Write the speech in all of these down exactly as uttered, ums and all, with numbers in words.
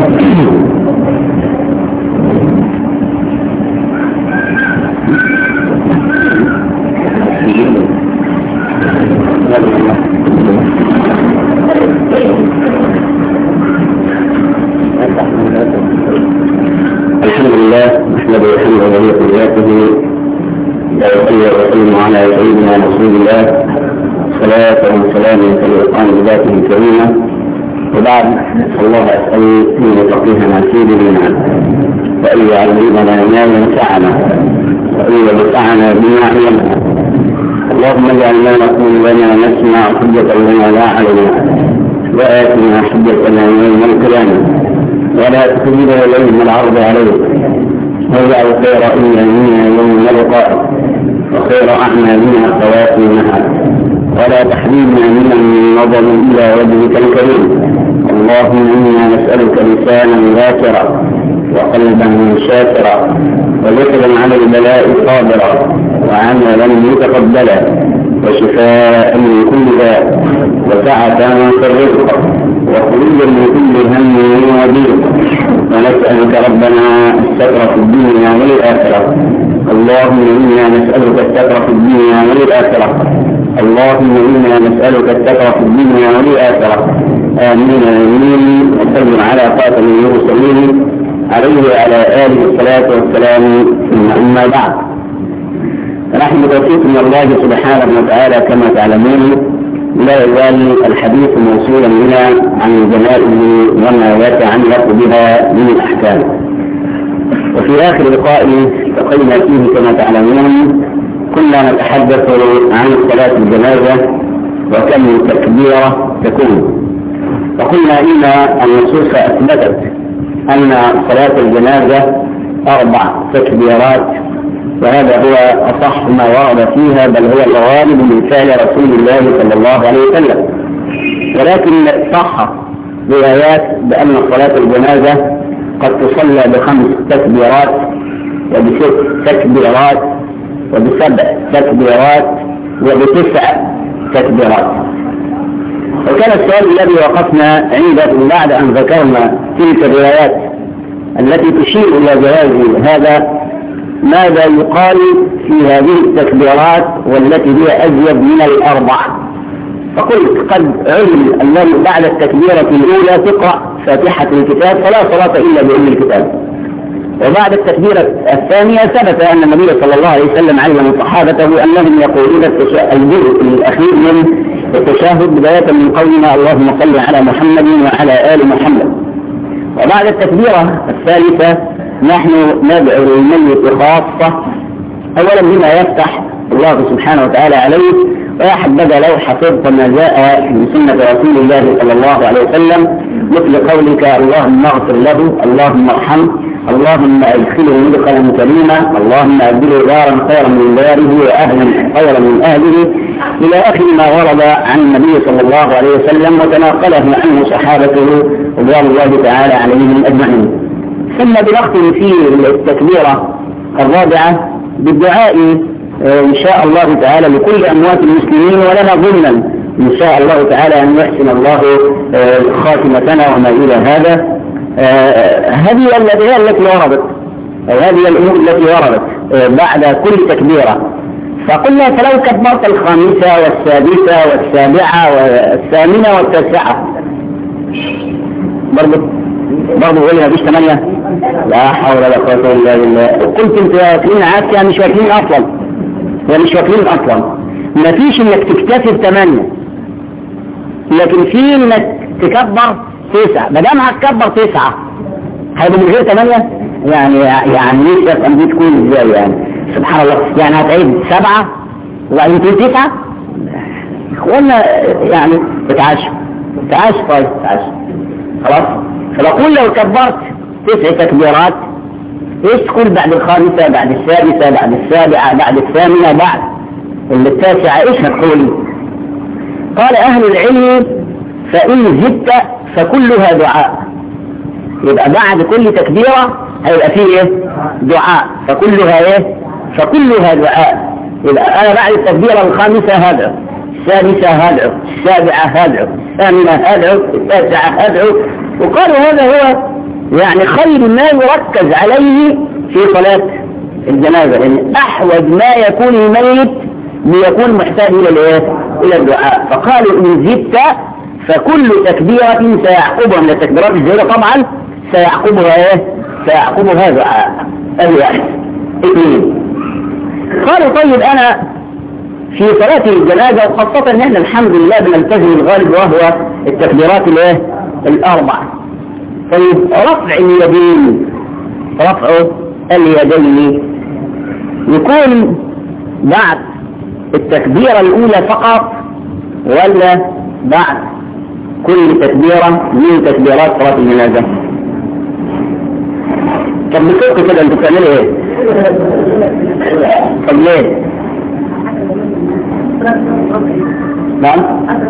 الحمد لله نحمده وحمده وبركاته لا يصلي وسلم على سيدنا رسول الله صلاة وسلام يتلقان بذاته الكريمة. وبعد الله أسأل أن يفقهنا في ديننا وأن يعلمنا ما ينفعنا وأن ينفعنا بما علمنا. اللهم اجعل ما نقول لنا نسمع حجة لنا لا علينا وآتنا حجتنا يوم القيامة ولا تخرجنا إليهم العرض عليك واجعل خير أيامنا يوم نلقاك وخير أعمالنا خواتيمها ولا تحرمنا من نظر إلى وجهك الكريم. اللهم إنا نسألك لسانا ذاكرا وقلبا شاكرا وذكرا على البلاء صابرا وعملا متقبلا وشفاء من كل داء وسعة في الرزق وخروجا من كل هم وضيق. ونسألك ربنا الستر في الدنيا والآخرة. اللهم إنا نسألك الستر في الدنيا والآخرة. اللهم إنا نسألك الستر في الدنيا والآخرة. آمين آمين. وسلم على خاتم المرسلين عليه وعلى آله الصلاة والسلام. أما بعد، نحن بتوفيق من الله سبحانه وتعالى كما تعلمون لا يزال الحديث موصولا بنا عن الجنائز وما يتعلق بها من الأحكام. وفي آخر لقاء التقينا فيه كما تعلمون كنا نتحدث عن صلاة الجنازة وكم تكبيرة تكون. وقلنا إن النصوص أثبتت أن صلاة الجنازة أربع تكبيرات، وهذا هو أصح ما ورد فيها، بل هو الغالب من فعل رسول الله صلى الله عليه وسلم. ولكن صح روايات بأن صلاة الجنازة قد تصلى بخمس تكبيرات وبست تكبيرات وبسبع تكبيرات وبتسع تكبيرات. وكان السؤال الذي وقفنا عنده بعد أن ذكرنا تلك الروايات التي تشير إلى جواز هذا، ماذا يقال في هذه التكبيرات والتي هي أزيد من الأربع؟ فقلت قد علم أنه بعد التكبيرة الأولى تقرأ فاتحة الكتاب فلا صلاة إلا بأم الكتاب. وبعد التكبيرة الثانية ثبت أن النبي صلى الله عليه وسلم علم صحابته أنهم يقولون الجزء الأخير من التشهد بداية من قولنا اللهم صل على محمد وعلى آل محمد. وبعد التكبيرة الثالثة نحن ندعو للميت خاصة، أولا بما يفتح الله سبحانه وتعالى عليه، ويا حبذا لو حفظت ما جاء من سنة رسول الله صلى الله عليه وسلم مثل قولك اللهم اغفر له، اللهم ارحمه، اللهم ادخله مدخلا كريما، اللهم ابدله دارا خيرا من داره واهلا خيرا من اهله، الى اخر ما ورد عن النبي صلى الله عليه وسلم وتناقله عنه صحابته رضوان الله تعالى عليهم اجمعين. ثم بنختم في التكبيرة الرابعة بالدعاء إن شاء الله تعالى لكل أموات المسلمين، ولنا ضمنا إن شاء الله تعالى أن يحسن الله خاتمتنا وما إلى هذا. هذه الأدعية التي وردت أو هذه الأمور التي وردت بعد كل تكبيرة. فقلنا فلو كبرت الخامسة والسادسة والسابعة والثامنة والتاسعة برضو برضو غيرها فيش ثمانية، لا حول ولا قوة إلا بالله. قلت انت واكلين عادك يعني مش واكلين أصلا، يعني مش واكلين أصلا. ما فيش انك تكتفي بثمانية، لكن في انك تكبر تسعة. ما دام هتكبر تسعة هيبقى من غير ثمانية، يعني يعني ليش يفهم دي تكون ازاي؟ يعني سبحان الله، يعني هتعيد سبعة وبعدين تقول تسعة. اخوانا يعني بتعاشوا بتعاشوا طيب بتعاشوا خلاص. فبقول لو كبرت تسع تكبيرات ايش تقول بعد الخامسة بعد السادسة بعد السابعة بعد الثامنة بعد التاسعة ايش هتقول؟ قال اهل العلم فإن زدت فكلها دعاء. يبقى بعد كل تكبيرة هيبقى فيه ايه؟ دعاء. فكلها ايه؟ فكلها دعاء. يبقى انا بعد التكبيرة الخامسة هدعو، السادسة هدعو، السابعة هدعو، الثامنة هدعو، التاسعة هدعو. وقالوا هذا هو يعني خير ما يركز عليه في صلاة الجنازة، لأن أحوج ما يكون الميت ليكون محتاج إلى الإيه؟ إلى الدعاء. فقالوا إن زدت فكل تكبيرة سيعقبها من التكبيرات الزائدة طبعا سيعقبها إيه؟ سيعقبها دعاء. أدي واحد. اثنين، قالوا طيب أنا في صلاة الجنازة وخاصة إن إحنا الحمد لله بنلتزم الغالب وهو التكبيرات الإيه؟ الأربع. طيب رفع اليدين، رفع اليدين يكون بعد التكبيرة الأولى فقط ولا بعد كل تكبيرة من تكبيرات صلاة الجنازة؟ طب بكيف كده انتوا بتعملوا ايه؟ طب ليه؟ نعم؟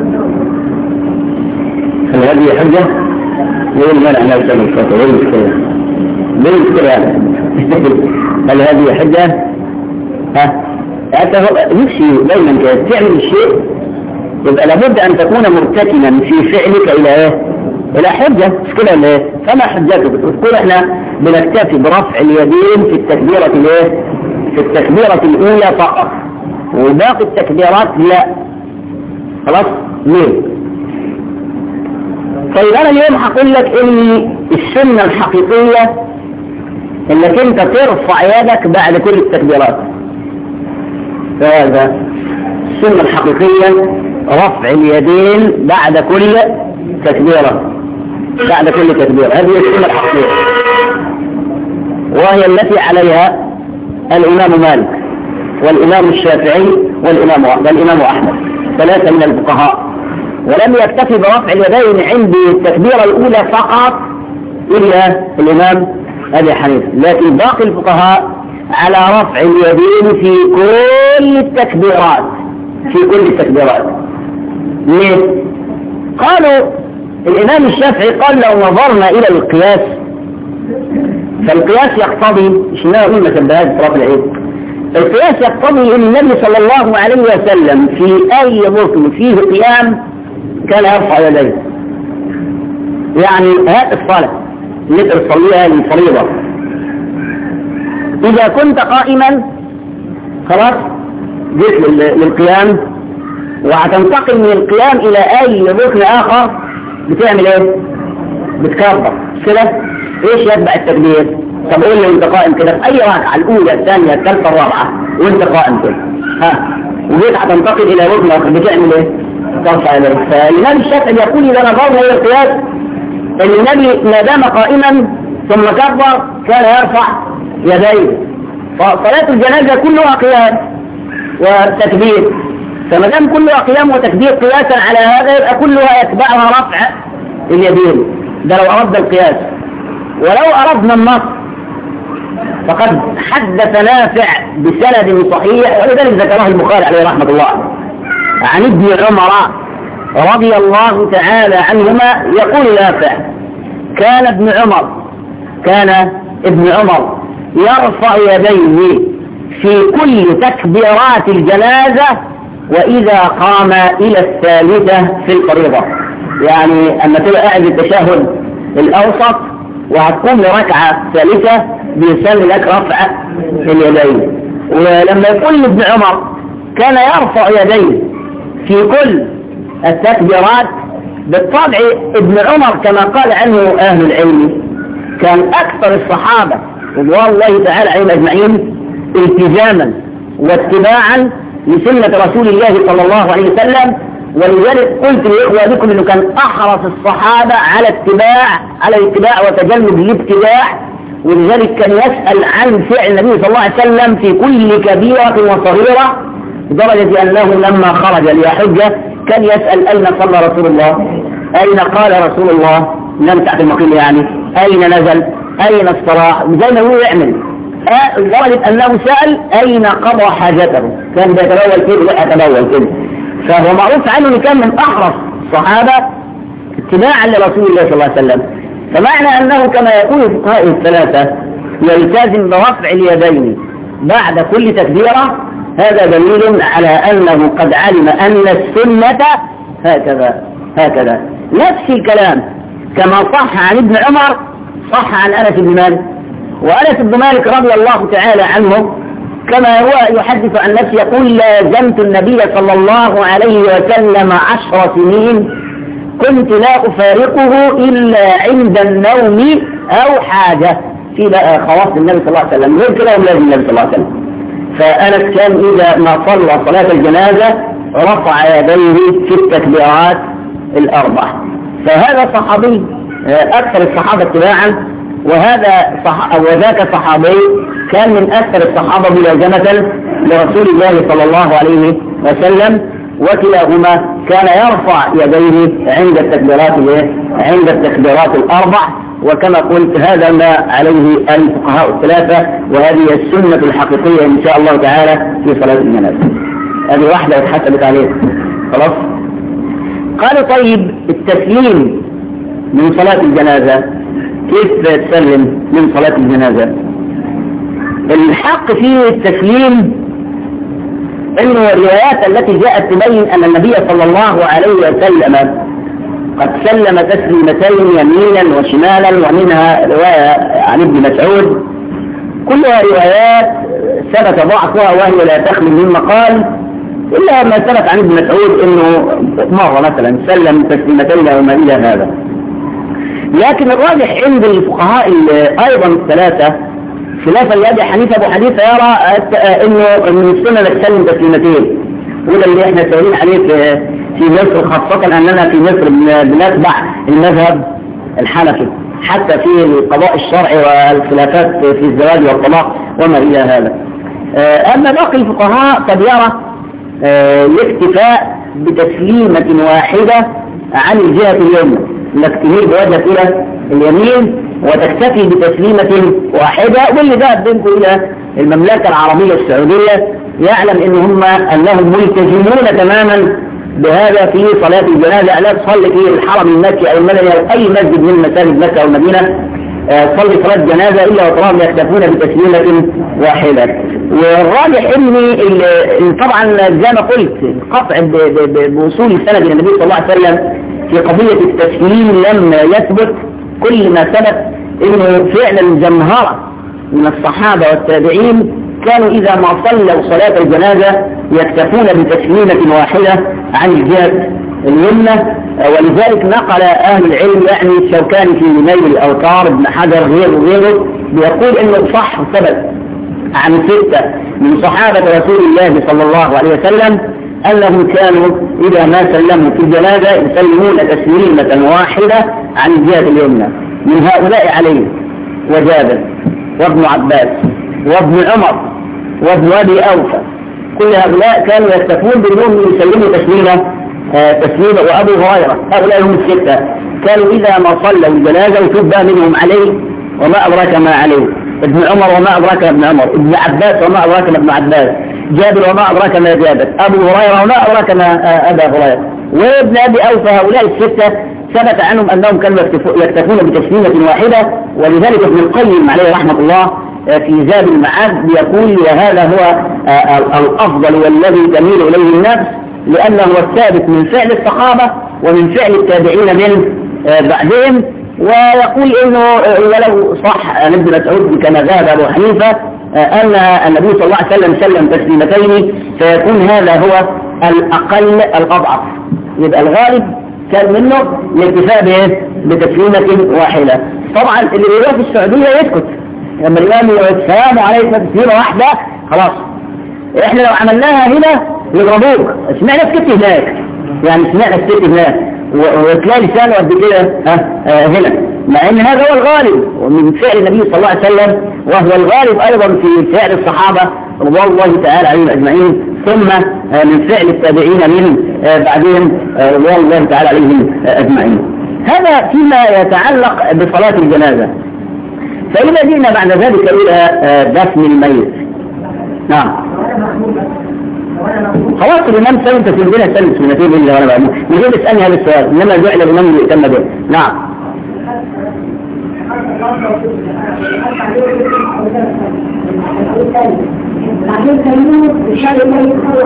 هل هذه حجة؟ ليه المانع ما يسمى الصوت؟ ليه المشكلة؟ ليه المشكلة يعني؟ هل هذه حجة؟ ها؟ أنت نفسي دايما كده تعمل الشيء يبقى لابد أن تكون مرتكنا في فعلك إلى إيه؟ إلى حجة، مش كده ولا إيه؟ فما حجتك؟ بتقول إحنا بنكتفي برفع اليدين في التكبيرة الإيه؟ في التكبيرة الأولى فقط، وباقي التكبيرات لا. خلاص؟ ليه؟ طيب أنا اليوم هقول لك إن السنة الحقيقية إنك أنت ترفع يدك بعد كل التكبيرات. هذا السنة الحقيقية رفع اليدين بعد كل تكبيرة، بعد كل تكبيرة. هذه السنة الحقيقية وهي التي عليها الإمام مالك والإمام الشافعي والإمام والإمام أحمد، ثلاثة من الفقهاء. ولم يكتفي برفع اليدين عند التكبيرة الأولى فقط إلا الإمام أبي حنيفة، لكن باقي الفقهاء على رفع اليدين في كل التكبيرات، في كل التكبيرات. ليه؟ قالوا الإمام الشافعي قال لو نظرنا إلى القياس فالقياس يقتضي، مش نقول ما شبهات صلاة العيد، القياس يقتضي ان النبي صلى الله عليه وسلم في أي ركن فيه قيام كان يرفع يديه. يعني هات الصلاة اللي تصليها للفريضة، إذا كنت قائما خلاص جيت للقيام وهتنتقل من القيام إلى أي ركن آخر بتعمل إيه؟ بتكبر كده. إيش يتبع التكبير؟ طب قول لي وأنت قائم كده في أي ركعة، الأولى الثانية الثالثة الرابعة وأنت قائم كده، ها وجيت هتنتقل إلى ركن آخر بتعمل إيه؟ ترفع يديك. فالإمام الشافعي يقول إذا نظرنا إلى القياس أن النبي ما دام قائما ثم كبر كان يرفع يديه. فصلاة الجنازة كلها قيام وتكبير، فما دام كلها قيام وتكبير قياسا على هذا يبقى كلها يتبعها رفع اليدين. ده لو أردنا القياس. ولو أردنا النص فقد حدث نافع بسند صحيح ولذلك ذكره البخاري عليه رحمة الله عن ابن عمر رضي الله تعالى عنهما يقول نافع كان ابن عمر كان ابن عمر يرفع يديه في كل تكبيرات الجنازة وإذا قام إلى الثالثة في الفريضة. يعني أما تبقى قاعد التشهد الأوسط وهتقوم لركعة ثالثة بيسمي لك رفع اليدين. ولما يقول ابن عمر كان يرفع يديه في كل التكبيرات، بالطبع ابن عمر كما قال عنه أهل العلم كان أكثر الصحابة رضوان الله تعالى عليهم أجمعين التزاما واتباعا لسنة رسول الله صلى الله عليه وسلم. ولذلك قلت لإخوانكم أنه كان أحرص الصحابة على اتباع على الاتباع وتجنب الابتداع، ولذلك كان يسأل عن فعل النبي صلى الله عليه وسلم في كل كبيرة وصغيرة، لدرجة أنه لما خرج ليحج كان يسأل أين صلى رسول الله، أين قال رسول الله، لم تحت المقيم يعني، أين نزل، أين الصلاة، زي ما هو يعمل. لدرجة أنه سأل أين قضى حاجته، كان بيتبول كده ويتبول كده. فهو معروف عنه أنه كان من أحرص الصحابة اتباعا لرسول الله صلى الله عليه وسلم. فمعنى أنه كما يقول الفقهاء الثلاثة يلتزم برفع اليدين بعد كل تكبيرة، هذا دليل على أنه قد علم أن السنة هكذا هكذا. نفس الكلام كما صح عن ابن عمر صح عن أنس بن مالك، وأنس بن مالك رضي الله تعالى عنه كما هو يحدث عن نفسه يقول لازمت النبي صلى الله عليه وسلم عشر سنين كنت لا أفارقه إلا عند النوم أو حاجة، في بقى خواص النبي صلى الله عليه وسلم غير كده لازم النبي صلى الله عليه وسلم. فأنس كان إذا ما صلى صلاة الجنازة رفع يديه في التكبيرات الأربع. فهذا صحابي أكثر الصحابة اتباعا، وهذا صح... وذاك صحابي كان من أكثر الصحابة ملازمة لرسول الله صلى الله عليه وسلم، وكلاهما كان يرفع يديه عند التكبيرات عند التكبيرات الأربع. وكما قلت هذا ما عليه الفقهاء الثلاثة، وهذه السنة الحقيقية إن شاء الله تعالى في صلاة الجنازة. هذه واحدة اتحسبت عليه خلاص. قالوا طيب التسليم من صلاة الجنازة كيف تسلم من صلاة الجنازة؟ الحق في التسليم انه الروايات التي جاءت تبين ان النبي صلى الله عليه وسلم قد سلم تسليمتين يمينا وشمالا، ومنها رواية عن ابن مسعود كلها روايات ثبت ضعفها وهي لا تخلو من مقال، إلا ما ثبت عن ابن مسعود انه مرة مثلا سلم تسليمتين او ما الى هذا. لكن الراجح عند الفقهاء ايضا الثلاثة خلافا لأبي حنيفة، أبو حنيفة يرى انه من السنة انك تسلم تسليمتين، وده اللي احنا سائلين عليه في في مصر، خاصة اننا في مصر بنتبع المذهب الحنفي حتى في القضاء الشرعي والخلافات في الزواج والطلاق وما الى هذا. اما باقي الفقهاء قد يرى الاكتفاء بتسليمة واحدة عن الجهة اليمنى، انك تميل بوجهك الى اليمين وتكتفي بتسليمة واحدة. واللي ذهب بينكم الى المملكة العربية السعودية يعلم ان هم انهم ملتزمون تماما بهذا في صلاة الجنازة، لا تصلي في الحرم المكي او المدني او اي مسجد من مساجد مكة او المدينة صلي صلاة جنازة الا وتراهم يكتفون بتسليمة واحدة. والراجح ان طبعا زي ما قلت القطع بوصول السند الى النبي صلى الله عليه وسلم في قضية التسليم لم يثبت، كل ما ثبت انه فعلا جمهرة من الصحابة والتابعين كانوا اذا ما صلوا صلاة الجنازة يكتفون بتسليمة واحدة عن الجهة اليمنى. ولذلك نقل اهل العلم يعني الشوكاني في نيل الاوتار، ابن حجر غيره وغيره بيقول انه صح ثبت عن ستة من صحابة رسول الله صلى الله عليه وسلم انهم كانوا اذا ما سلموا في الجنازة يسلمون تسليمة واحدة عن الجهة اليمنى. من هؤلاء علي وجابر وابن عباس وابن عمر وابن ابي اوفى، كل هؤلاء كانوا يكتفون بانهم يسلموا تسليمة آه تسليمة. وابو هريرة، هؤلاء هم الستة كانوا اذا ما صلوا الجنازة وتبى منهم علي وما ادراك ما علي، ابن عمر وما ادراك ابن عمر، ابن عباس وما ادراك ابن عباس، جابر وما ادراك ما جابر، ابو هريرة وما ادراك ما آه ابا هريرة، وابن ابي اوفى. هؤلاء الستة ثبت عنهم انهم كانوا يكتفون بتسليمة واحدة. ولذلك ابن القيم عليه رحمة الله في زاد المعاد بيقول وهذا هو الافضل والذي تميل اليه النفس، لانه هو الثابت من فعل الصحابة ومن فعل التابعين من بعدهم. ويقول انه ولو صح عن ابن مسعود كما ذهب ابو حنيفة ان النبي صلى الله عليه وسلم سلم تسليمتين، فيكون هذا هو الاقل الاضعف، يبقى الغالب كان منه الاكتفاء بتسليمة واحدة. طبعا اللي بيروح في السعودية يسكت لما الإمام السلام عليكم تسليمة واحدة خلاص. احنا لو عملناها هنا يضربوك، سمعنا الست هناك، يعني سمعنا الست هناك وتلاقي لسانه قد كده هنا، مع ان هذا هو الغالب ومن فعل النبي صلى الله عليه وسلم، وهو الغالب ايضا في فعل الصحابة رضي الله تعالى عليهم اجمعين، ثم من فعل التابعين من بعدهم رضي الله تعالى عليهم اجمعين. هذا فيما يتعلق بصلاة الجنازة. فإذا جئنا بعد ذلك إلى دفن الميت، نعم خلاص الإمام سلم تسلمتين سلم سنتين إلا وأنا بعمل يجب اسألني هذا السؤال، إنما جعل الإمام يهتم به. نعم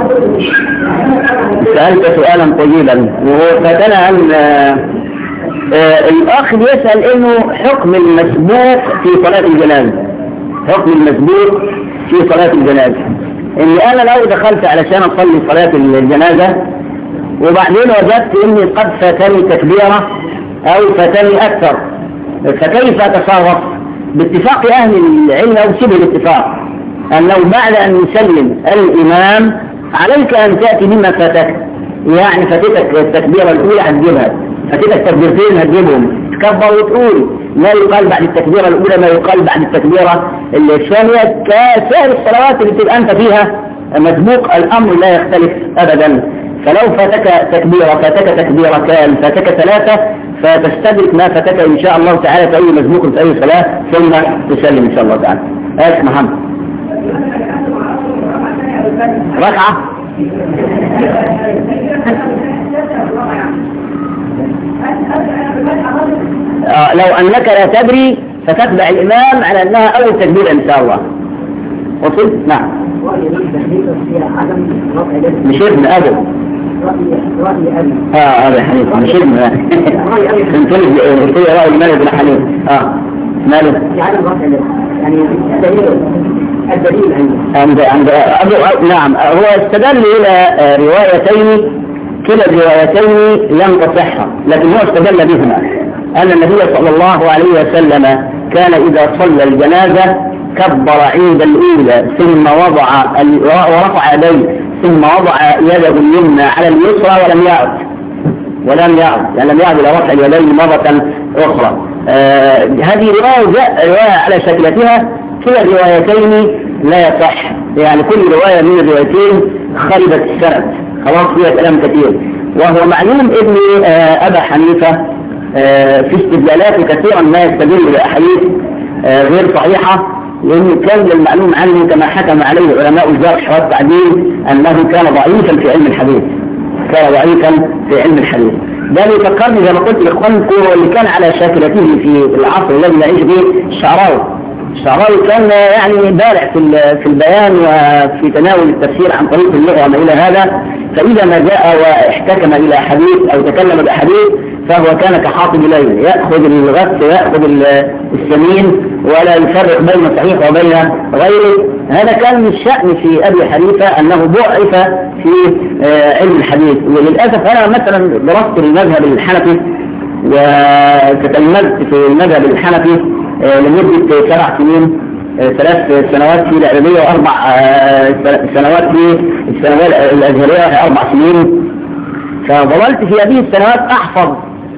سألت سؤالا طيبا وهو فتنا عن آه الأخ بيسأل إنه حكم المسبوق في صلاة الجنازة، حكم المسبوق في صلاة الجنازة، إني أنا لو دخلت علشان أصلي صلاة الجنازة وبعدين وجدت إني قد فاتني تكبيرة أو فاتني أكثر، فكيف أتصرف؟ باتفاق أهل العلم أو شبه الاتفاق أنه بعد أن يسلم الإمام عليك أن تأتي بما فاتك، يعني فاتتك التكبيرة الأولى هتجيبها، فاتتك تكبيرتين هتجيبهم، تكبر وتقول ما يقال بعد التكبيرة الأولى ما يقال بعد التكبيرة الثانية كسائر الصلوات اللي تبقى أنت فيها مسبوق، الأمر لا يختلف أبدا. فلو فاتك تكبيرة فاتك تكبيرتان فاتك ثلاثة فتستدرك ما فاتك إن شاء الله تعالى في أي مسبوق في أي صلاة ثم تسلم إن شاء الله تعالى. آسف محمد ركعة آه لو أنك لا تدري فتتبع الإمام على أنها أول تكبير إن شاء الله. وصلت؟ نعم. مش ابن أبو اه هذا حنيف مش ابن انت قلت لي رأي مالك بن حنيف اه مالك يعني الدليل عند عند أبو نعم هو استدل إلى روايتين كلا الروايتين لم تصحا، لكن هو استدل بهما أن النبي صلى الله عليه وسلم كان إذا صلى الجنازة كبر عند الأولى ثم وضع ورفع يديه ثم وضع يده اليمنى على اليسرى ولم يعد ولم يعد يعني لم يعد إلى رفع اليدين مرة أخرى. آه هذه رواية جاء رواية على شكلتها، كلا الروايتين لا يصح، يعني كل رواية من الروايتين خربت السند خلاص فيها كلام كثير. وهو معلوم ابن آه أبا حنيفة آه في استدلالاته كثيرا ما يستدل بأحاديث آه غير صحيحة، لأنه كان المعلوم عنه كما حكم عليه علماء الجرح والتعديل أنه كان ضعيفا في علم الحديث، كان ضعيفا في علم الحديث. ده اللي فكرني زي ما قلت لإخوانكم اللي كان على شاكلته في العصر الذي نعيش فيه الشعراوي. الشعراوي كان يعني بارع في في البيان وفي تناول التفسير عن طريق اللغة وما إلى هذا، فإذا ما جاء واحتكم إلى حديث أو تكلم بحديث فهو كان كحاطب ليل، يأخذ الغث ويأخذ السمين ولا يفرق بين صحيح وبين غيره. هذا كان من الشأن في أبي حنيفة أنه ضعف في علم الحديث. وللأسف أنا مثلا درست المذهب الحنفي وتتلمذت في المذهب الحنفي لمدة سبع سنين، ثلاث سنوات في الإعدادية وأربع سنوات في السنوات الأزهرية أربع سنين، فظللت في هذه السنوات أحفظ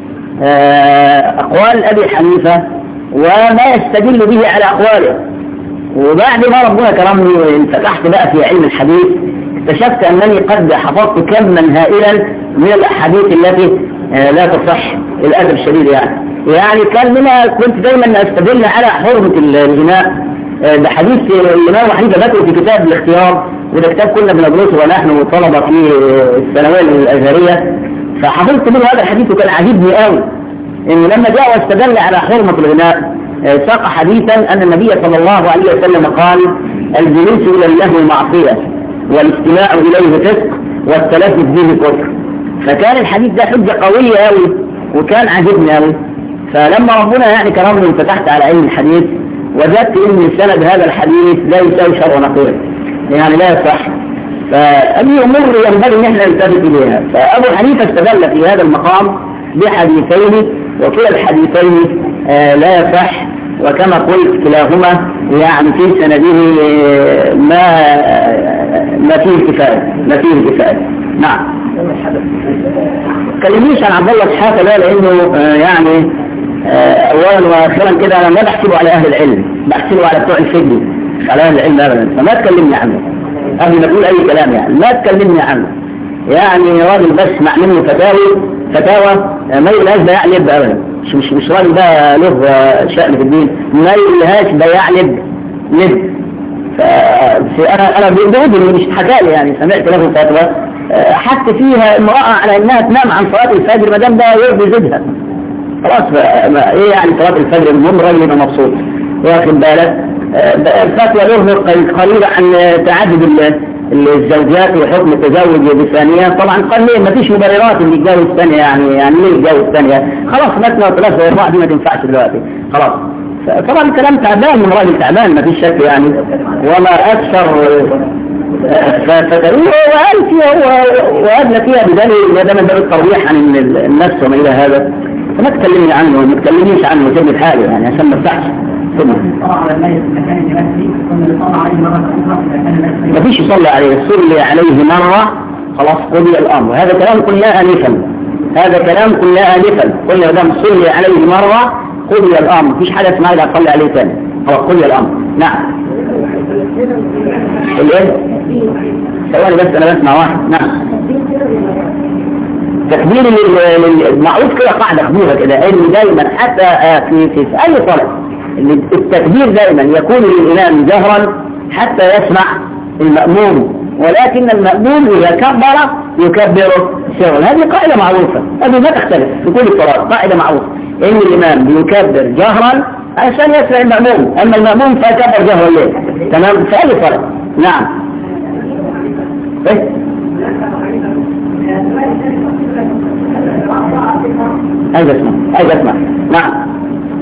أقوال أبي حنيفة وما يستدل به على أقواله. وبعد ما ربنا كرمني وانفتحت بقى في علم الحديث اكتشفت أنني قد حفظت كما هائلا من الأحاديث التي لا تصح الأدب الشديد يعني. يعني كان منها كنت دايما أستدل على حرمة الغناء بحديث الإمام حنيفة ذكره في كتاب الاختيار، وده كتاب كنا بندرسه ونحن طلبة في الثانوية الأزهرية، فحفظت منه هذا الحديث وكان عجبني قوي إنه لما جاء واستدل على حرمة الغناء ساق حديثا أن النبي صلى الله عليه وسلم قال: الجلوس إلى اللهو معصية والاستماع إليه فسق والتلفظ به كفر. فكان الحديث ده حجة قوية قوي وكان عجبني قوي. فلما ربنا يعني كرمني وفتحت على علم الحديث وجدت ان سند هذا الحديث لا يساوي شرع نقول، يعني لا يصح. فأي أمور ينبغي ان احنا نلتفت اليها. فأبو حنيفة استدل في هذا المقام بحديثين وكلا الحديثين آه لا يصح، وكما قلت كلاهما يعني في سنده ما ما فيه كفاية ما فيه كفاية. نعم. كلمنيش عن عبد الله الشحاتة ده لانه آه يعني اولا واخيرا كده انا ما بحسبه على اهل العلم، بحسبه على بتوع الفقه على اهل العلم ابدا، فما تكلمني عنه قبل ما تقول اي كلام، يعني ما تكلمني عنه. يعني راجل بس مع منه فتاوي فتاوى ما يقولهاش بياع لب ابدا، مش مش مش راجل ده له شأن في الدين، ما يقولهاش بياع لب لب. فانا انا بودي اللي مش حكى لي يعني سمعت له فتوى حتى فيها امرأة على انها تنام عن صلاة الفجر ما دام ده يرضي زوجها خلاص. ايه يعني صلاة الفجر المهم راجل يبقى مبسوط واخد بالك. الفتوى له قريبة عن تعدد الزوجات وحكم التزوج بالثانية. طبعا قال ليه ما فيش مبررات اللي يتجوز ثانية، يعني يعني ليه يتجوز ثانية؟ خلاص مثنى وثلاثة واربعة دي ما تنفعش دلوقتي خلاص. طبعا الكلام تعبان من راجل تعبان ما فيش شك يعني، وما أكثر فترويه وقال فيها وأدنى فيها بدليل وده من باب الترويح عن النفس وما إلى هذا، فما تكلمني عنه وما تكلمنيش عنه وجبني الحالي يعني عشان ما ارتاحش. ما فيش يصلي عليه، صلي عليه مرة خلاص قضي الأمر. هذا كلام قلناه آنفا، هذا كلام قلناه آنفا، قلنا دام صلي عليه مرة قضي الأمر، مفيش حاجة اسمها إذا صلي عليه ثاني خلاص قضي الأمر. نعم. الايه؟ ثواني بس أنا بسمع واحد. نعم. تكبير المعروف كده قاعدة خبيرة كده إن دايما حتى في في أي صلاة التكبير دائما يكون للإمام جهرا حتى يسمع المأموم، ولكن المأموم إذا كبر يكبر سرا. هذه قاعدة معروفة، هذه ما تختلف في كل الصلاة، قاعدة معروفة إن الإمام بيكبر جهرا عشان يسمع المأموم، أما المأموم فيكبر جهرا ليه. تمام في أي صلاة. نعم. إيه؟ عايز اسمع عايز اسمع. نعم.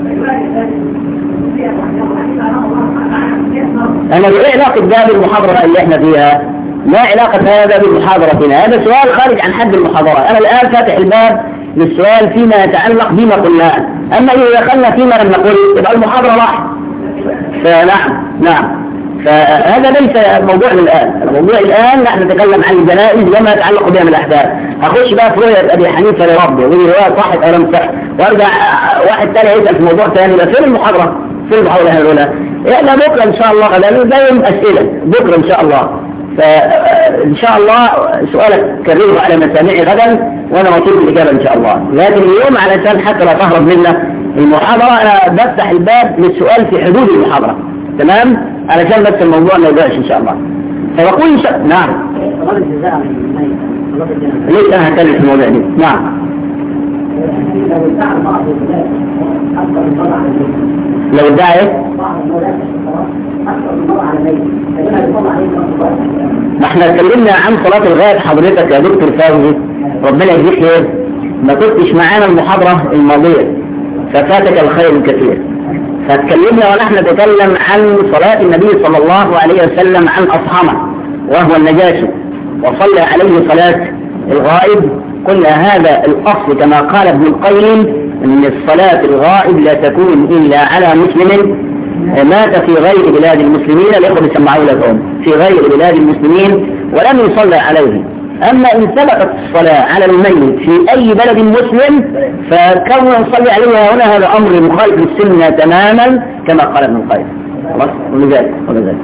أنا إيه علاقة ده بالمحاضرة اللي إحنا فيها؟ ما علاقة هذا بالمحاضرة هنا؟ هذا سؤال خارج عن حد المحاضرة. أنا الآن فاتح الباب للسؤال فيما يتعلق بما قلناه، أما إذا دخلنا فيما لم نقل يبقى المحاضرة راح. فنعم نعم فهذا ليس موضوعنا الآن. الموضوع الآن نحن نتكلم عن الجنائز وما يتعلق بها من الأحداث. أخش بقى في رؤية أبي حنيفة لربه ودي رواية صحت أو لم صح، وأرجع واحد ثاني يسأل في موضوع ثاني. يبقى فين المحاضرة؟ فين المحاضرة الأولى؟ يعني بكرة إن شاء الله غدا دايم أسئلة بكرة إن شاء الله. فإن شاء الله سؤالك كرره على مسامعي غدا وأنا مطلوب الإجابة إن شاء الله. لكن اليوم علشان حتى لا تهرب منا المحاضرة أنا بفتح الباب للسؤال في حدود المحاضرة. تمام؟ علشان بس الموضوع ما يضيعش إن شاء الله. فبقول إن شاء الله. نعم. ليش أنا هتكلم في الموضوع دي؟ نعم. لو ادعى ما احنا اتكلمنا عن صلاة الغائب حضرتك يا دكتور فوزي ربنا يجزيك خير، ما كنتش معانا المحاضرة الماضية ففاتك الخير الكثير. فاتكلمنا ونحن نتكلم عن صلاة النبي صلى الله عليه وسلم عن أصحابه وهو النجاشي وصلى عليه صلاة الغائب. قلنا هذا الأصل كما قال ابن القيم أن الصلاة الغائب لا تكون إلا على مسلم مات في غير بلاد المسلمين. الإخوة بيسمعوا لكم في غير بلاد المسلمين ولم يصلى عليه. أما إن ثبتت الصلاة على الميت في أي بلد مسلم فكون يصلي عليها هنا هذا أمر مخالف للسنة تماما كما قال ابن القيم. خلاص ولذلك ولذلك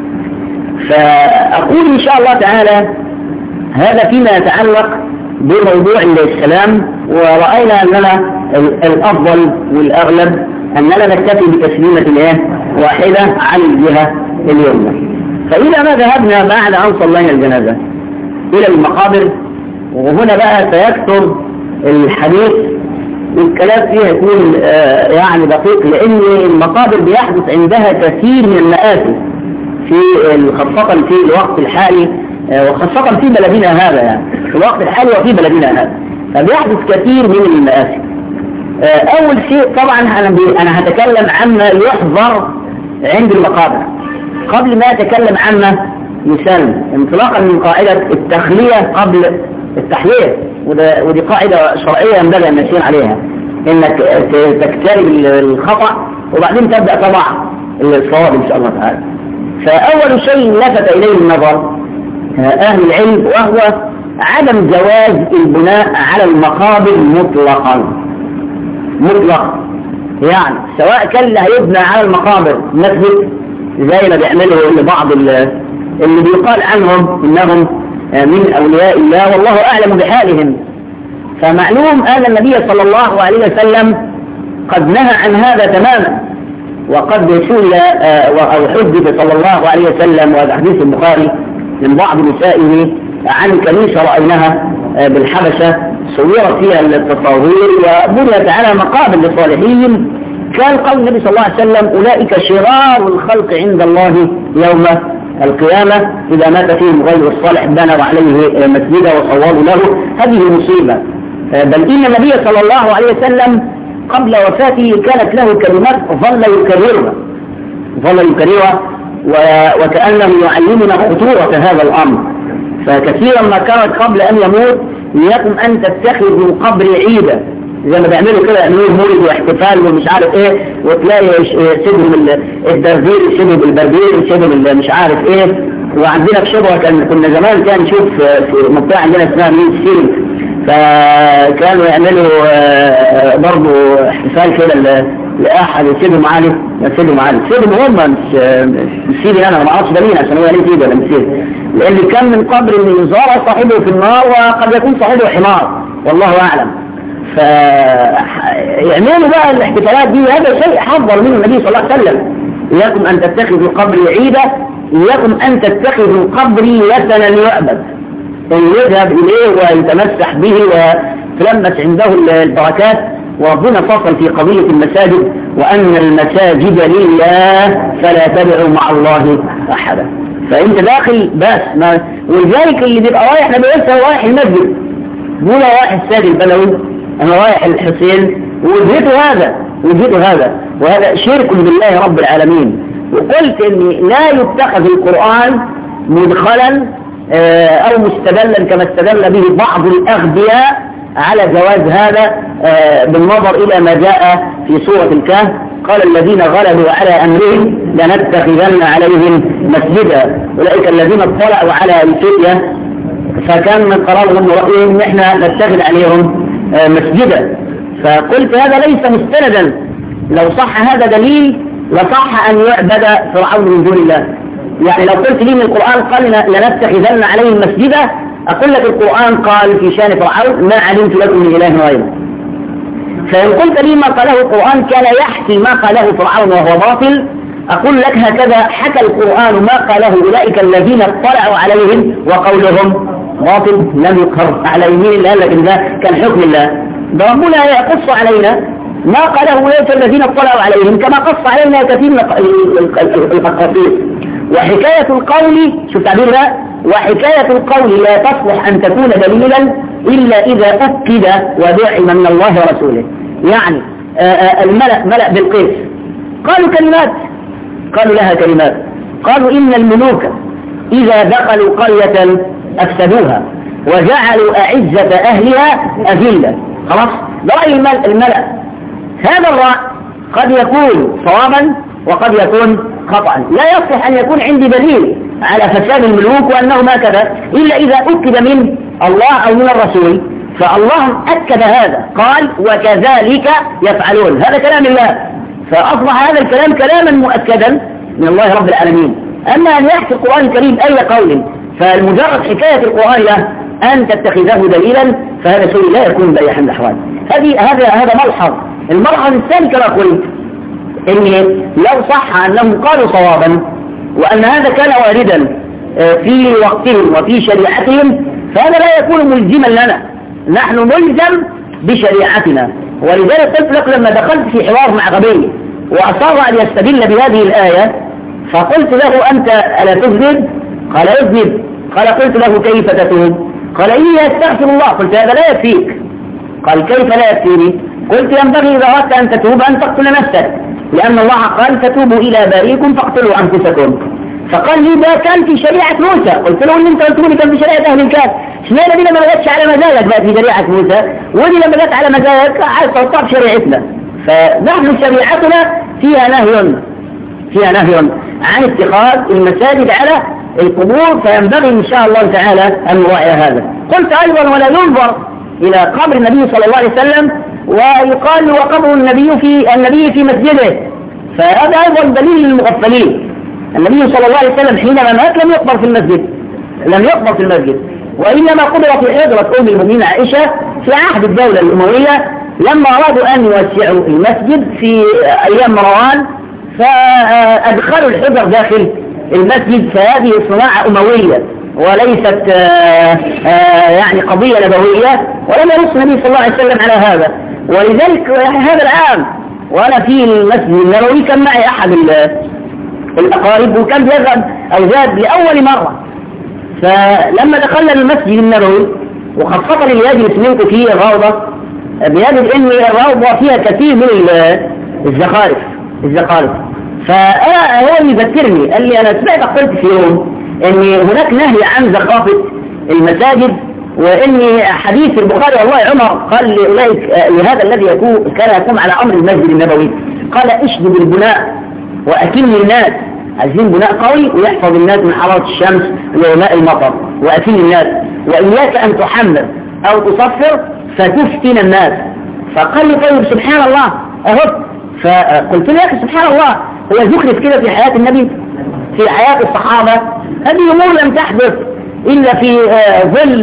فأقول إن شاء الله تعالى هذا فيما يتعلق بموضوع السلام. ورأينا أننا الأفضل والأغلب أننا نكتفي بتسليمة واحدة عن الجهة اليمنى. فإلى ما ذهبنا بعد أن صلينا الجنازة إلى المقابر، وهنا بقى سيكثر الحديث والكلام فيها يكون آه يعني دقيق، لأن المقابر بيحدث عندها كثير من المآسي في خاصة في الوقت الحالي آه وخاصة في بلدنا هذا يعني في الوقت الحالي وفي بلدنا هذا فبيحدث كثير من المآسي. آه أول شيء طبعا أنا, أنا هتكلم عما يحظر عند المقابر قبل ما أتكلم عما يسلم، انطلاقا من قاعدة التخلية قبل التحلية، ودي قاعدة شرعية ينبغي أن نسير عليها، إنك تكترب الخطأ وبعدين تبدأ تضع الصواب إن شاء الله تعالى. فأول شيء لفت إليه النظر أهل العلم وهو عدم جواز البناء على المقابر مطلقا مطلقا يعني سواء كان اللي هيبنى على المقابر مسجد زي ما بيعملوا بعض اللي بيقال عنهم إنهم من أولياء الله والله أعلم بحالهم. فمعلوم أن النبي صلى الله عليه وسلم قد نهى عن هذا تماما، وقد سئل أو حدث صلى الله عليه وسلم وهذا حديث البخاري من بعض نسائه عن كنيسة رأيناها بالحبشة صورت فيها التصاوير وبنيت على مقابر لصالحين. كان قول النبي صلى الله عليه وسلم أولئك شرار الخلق عند الله يوم القيامة إذا مات فيهم غير الصالح بنوا عليه مسجدا وصوروا له، هذه مصيبة. بل إن النبي صلى الله عليه وسلم قبل وفاته كانت له كلمات ظل يكررها ظل يكررها وكأنه يعلمنا خطورة هذا الأمر. فكثيرا ما كانت قبل أن يموت ليكن أن تتخذوا قبر عيدا، زي ما بيعملوا كده يعملوا مولد واحتفال ومش عارف ايه، وتلاقي شبه الدردير شبه بالبردير شبه مش عارف ايه. وعندنا في شبهه كان كنا زمان كان نشوف في منطقه عندنا اسمها مين سيري، فكانوا يعملوا برضه احتفال كده لأحد شبه معالي شبه معالي شبه هم مش سيري، انا ما اعرفش ده مين عشان هو ليه سيري ولا مش سيري، لان كان من قبر ان يزار صاحبه في النار وقد يكون صاحبه حمار والله اعلم. فيعملوا بقى الاحتفالات دي، وهذا شيء حذر منه النبي صلى الله عليه وسلم. إياكم أن تتخذوا قبري عيدا، إياكم أن تتخذوا قبري وثنا يعبد، أن يذهب إليه ويتمسح به وتلمس عنده البركات. وربنا فصل في قضية المساجد وأن المساجد لله فلا تدعوا مع الله أحدا. فأنت داخل بس ما، ولذلك اللي بيبقى رايح نبي رايح المسجد بيقول رايح السيد البلوي، أنا رايح الحسين، وجهته هذا وجهته هذا وهذا شرك بالله رب العالمين. وقلت إن لا يتخذ القرآن مدخلا أو مستدلا كما استدل به بعض الأغبياء على جواز هذا بالنظر إلى ما جاء في سورة الكهف، قال الذين غلبوا على أمرهم لنتخذن عليهم مسجدا، أولئك الذين اطلعوا على الفتية فكان من قرارهم ورأيهم ان احنا نتخذ عليهم مسجدا. فقلت هذا ليس مستندا، لو صح هذا دليل لصح ان يعبد فرعون من دون الله. يعني لو قلت لي من القرآن قال لنتخذن عليهم مسجدا، اقول لك القرآن قال في شان فرعون ما علمت لكم من اله غيره. فإن قلت لي ما قاله القرآن كان يحكي ما قاله فرعون وهو باطل، أقول لك هكذا حكى القرآن ما قاله أولئك الذين اطلعوا عليهم وقولهم باطل لم يقر على يمين الله، لكن ده كان حكم الله. ده ربنا يقص علينا ما قاله أولئك الذين اطلعوا عليهم كما قص علينا كثير من القصاصيص. وحكاية القول شوف تعبير ده، وحكاية القول لا تصلح أن تكون دليلا إلا إذا أكد ودعم من الله ورسوله. يعني الملأ ملأ بالقيس قالوا كلمات، قالوا لها كلمات، قالوا إن الملوك إذا دخلوا قرية أفسدوها وجعلوا أعزة أهلها أذلة. خلاص ده رأي الملأ. هذا الرأي قد يكون صوابا وقد يكون خطأ، لا يصلح أن يكون عندي دليل على فساد الملوك وأنهم هكذا إلا إذا أكد من الله أو من الرسول. فالله أكد هذا قال وكذلك يفعلون، هذا كلام الله، فأصبح هذا الكلام كلاما مؤكدا من الله رب العالمين. أما أن يحكي القرآن الكريم أي قول فالمجرد حكاية القرآن له أن تتخذه دليلا فهذا شيء لا يكون بأي حال من الأحوال. هذه هذا هذا ملحظ. الملحظ الثاني كما قلت إن لو صح أنهم قالوا صوابا وأن هذا كان واردا في وقتهم وفي شريعتهم فهذا لا يكون ملزما لنا، نحن ملزم بشريعتنا. ولذلك قلت لك لما دخلت في حوار مع غبي وأصر أن يستدل بهذه الآية فقلت له أنت ألا تذنب؟ قال اذنب. قال قلت له كيف تتوب؟ قال إني أستغفر الله. قلت هذا لا يكفيك. قال كيف لا يكفيني؟ قلت ينبغي إذا أردت أن تتوب أن تقتل نفسك، لأن الله قال فتوبوا إلى بارئكم فاقتلوا أنفسكم. فقال لي ده كان في شريعة موسى. قلت له اللي انت قلت لي كان في شريعة أهل الكهف، اشمعنى دي لما جاتش على مزاجك بقى في شريعة موسى، ودي لما جات على مزاجك عايز تحطها في شريعتنا. فنحن شريعتنا فيها نهي فيها نهي عن اتخاذ المساجد على القبور، فينبغي إن شاء الله تعالى أن نراعي هذا. قلت أيضا ولا ينظر إلى قبر النبي صلى الله عليه وسلم ويقال وقبر النبي في النبي في مسجده، فهذا أيضا دليل للمغفلين. النبي صلى الله عليه وسلم حينما مات لم يقبر في المسجد، لم يقبر في المسجد، وإنما قبر في حجرة أم المؤمنين عائشة في عهد الدولة الأموية لما أرادوا أن يوسعوا المسجد في أيام مروان فأدخلوا الحجر داخل المسجد. فهذه صناعة أموية وليست آآ آآ يعني قضية نبوية، ولم ينص النبي صلى الله عليه وسلم على هذا. ولذلك يعني هذا العام وأنا في المسجد النبوي كان معي أحد الأقارب، وكان بيذهب أو ذهب لأول مرة. فلما دخلنا المسجد النبوي وخاصة اللي يجلس منكم فيه الروضة بيجد ان الروضة فيها كثير من الزخارف الزخارف فهو يذكرني، قال لي انا سمعت قلت في يوم ان هناك نهي عن زخرفة المساجد، وان حديث البخاري والله عمر قال لأولئك لهذا الذي يكون كان يقوم على امر المسجد النبوي قال اشدد البناء واكل الناس، عايزين بناء قوي ويحفظ الناس من حرارة الشمس وماء المطر، وأكل الناس، وإياك أن تحمر أو تصفر فتفتن الناس. فقال لي طيب سبحان الله أهو. فقلت له يا أخي سبحان الله، هو ذكرت كده في حياة النبي في حياة الصحابة؟ هذه أمور لم تحدث إلا في ظل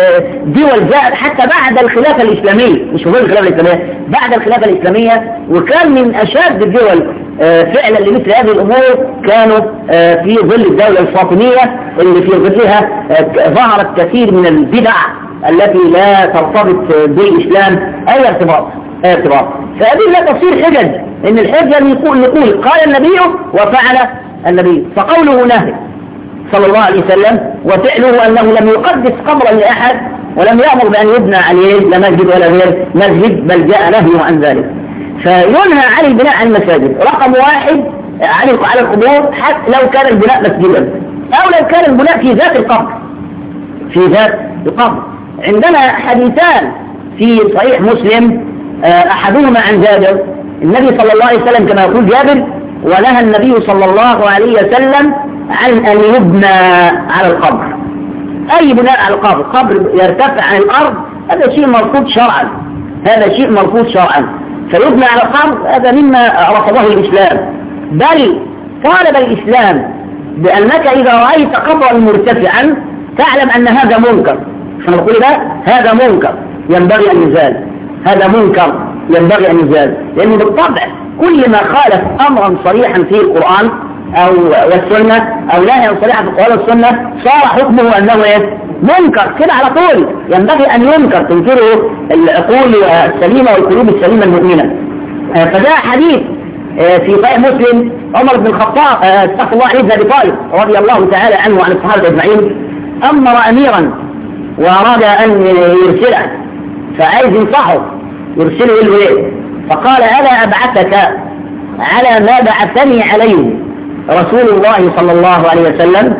دول جاءت حتى بعد الخلافة الإسلامية، مش في ظل الخلافة الإسلامية، بعد الخلافة الإسلامية، وكان من أشد الدول فعلا لمثل هذه الأمور كانوا في ظل الدولة الفاطمية اللي في ظلها ظهرت كثير من البدع التي لا ترتبط بالإسلام أي ارتباط أي ارتباط فهذه لا تصير حجج، إن الحجة نقول نقول قال النبي وفعل النبي، فقوله نهي صلى الله عليه وسلم وفعله أنه لم يقدس قبرا لأحد ولم يأمر بأن يبنى عليه لا مسجد ولا غير مسجد، بل جاء نهي عن ذلك. فينهى عن البناء على المساجد رقم واحد على على القبور، حتى لو كان البناء مسجدا أو لو كان البناء في ذات القبر في ذات القبر. عندنا حديثان في صحيح مسلم، أحدهما عن جابر، النبي صلى الله عليه وسلم كما يقول جابر ونهى النبي صلى الله عليه وسلم عن أن يبنى على القبر، أي بناء على القبر، قبر يرتفع عن الأرض هذا شيء مرفوض شرعا، هذا شيء مرفوض شرعا، فيبنى على القبر هذا مما رفضه الإسلام، بل طالب الإسلام بأنك إذا رأيت قبرا مرتفعا تعلم أن هذا منكر، فنقول ده هذا منكر ينبغي أن يزال، هذا منكر ينبغي أن يزال، لأنه بالطبع كل ما خالف أمرا صريحا في القرآن أو والسنة أو نهيا صريحا في القرآن والسنة صار حكمه أنه إيه؟ منكر كده على طول، ينبغي أن ينكر تنكره العقول السليمة والقلوب السليمة المؤمنة. فجاء حديث في صحيح مسلم عمر بن الخطاب استغفر الله عليه بن أبي طالب رضي الله تعالى عنه وعن الصحابة أجمعين، أمر أميرا وأراد أن يرسله فعايز ينصحه يرسله إليه، فقال ألا أبعثك على ما بعثني عليه رسول الله صلى الله عليه وسلم،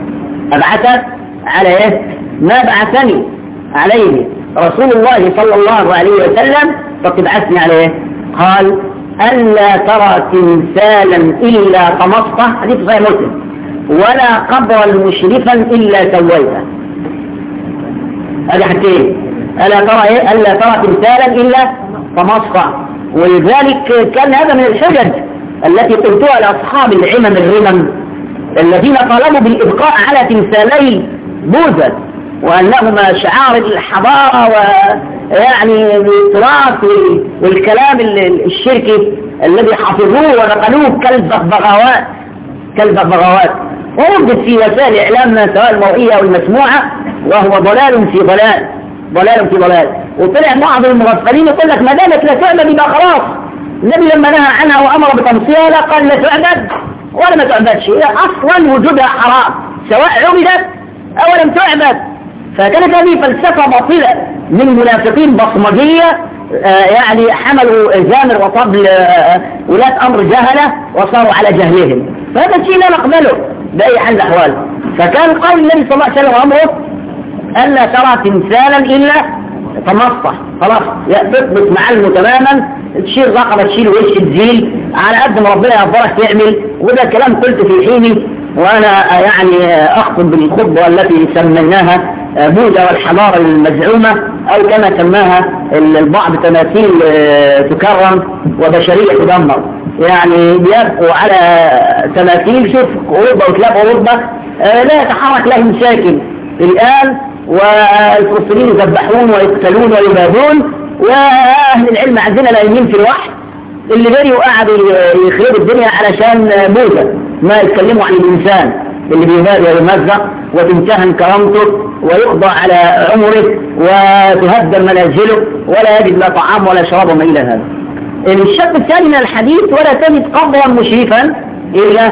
أبعثك على إيه؟ ما بعثني عليه رسول الله صلى الله عليه وسلم فتبعثني عليه، قال ألا ترى تمثالا إلا طمسته، حديث صحيح مسلم، ولا قبرا مشرفا إلا سويته. هذه حكين ألا ترى إيه؟ ألا ترى تمثالا إلا طمسته. ولذلك كان هذا من الحجج التي قلتها لأصحاب العمم الرمم الذين طالبوا بالإبقاء على تمثالي بوذا وأنهما شعار الحضارة ويعني التراث والكلام الشركي الذي حفظوه ونقلوه كالبغبغاوات كالبغبغاوات ووجد في وسائل إعلامنا سواء المرئية أو المسموعة، وهو ضلال في ضلال ضلال في ضلال. وطلع بعض المغفلين يقول لك ما دامت لا تعبد يبقى خلاص، النبي لما نهى عنها وأمر بتمصيرها لا قال لا تعبد ولا ما تعبدش، أصلا وجودها حرام سواء عبدت أو لم تعبد. فكانت هذه فلسفة باطلة من منافقين بصمجية آه يعني حملوا زامر وطبل آه ولاة أمر جهلة وصاروا على جهلهم، فهذا الشيء لا نقبله بأي حال الأحوال. فكان قول النبي صلى الله عليه وسلم أمره ألا ترى تمثالا إلا تمصح، خلاص تثبت معلمه تماما، تشيل رقبة تشيل وش تزيل على قد ما ربنا يغفرك تعمل. وده كلام قلت في حيني وأنا يعني أخطب بالخطبة التي سميناها بوذا والحضارة المزعومة، أو كما سماها البعض تماثيل تكرم وبشرية تدمر، يعني بيبقوا على تماثيل. شوف أوروبا وكلاب أوروبا لا يتحرك لهم ساكن الآن، والفلسطينيين يذبحون ويقتلون ويبادون، وأهل العلم عندنا لايمين في الوحي اللي جري وقعدوا يخربوا الدنيا علشان بوذا ما يتكلموا عن الإنسان اللي بيبادي ويمزق وتمتهن كرامته ويقضى على عمره وتهدم منازله ولا يجد لا طعام ولا شراب وما إلى هذا. الشق الثاني من الحديث ولا تجد قبرا مشرفا إلا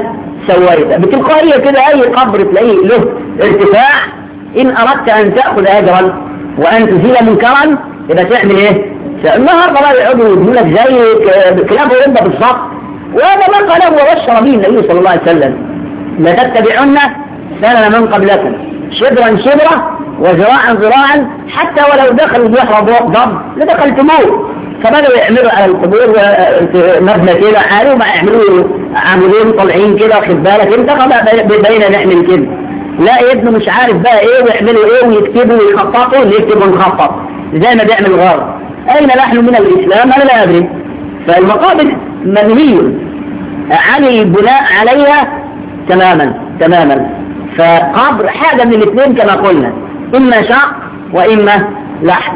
سويته. بتلقائية كده أي قبر تلاقيه له ارتفاع، إن أردت أن تأخذ أجرا وأن تزيل منكرا يبقى تعمل إيه؟ النهارده بقى يقعدوا يقولوا لك زي كلاب ورده بالظبط، وهذا ما قاله وبشر به النبي صلى الله عليه وسلم: لا تتبعن سنن من قبلكم شبرا شبرا وذراعا ذراعا حتى ولو دخلوا البحر ضب لدخلتموه. فبدأوا يعملوا على القبور مبنى كده عالي وما يعملوا عاملين طالعين كده، واخد بالك انت؟ بقينا نعمل كده. لا ابنه مش عارف بقى ايه ويعملوا ايه ويكتبوا ويخططوا، اللي يكتبوا ونخطط زي ما بيعمل غار. اين نحن من الاسلام؟ انا لا ادري. فالمقابر منهي عن البناء عليها تماما تماما. فقبر حاجة من الاثنين كما قلنا، اما شق واما لحد.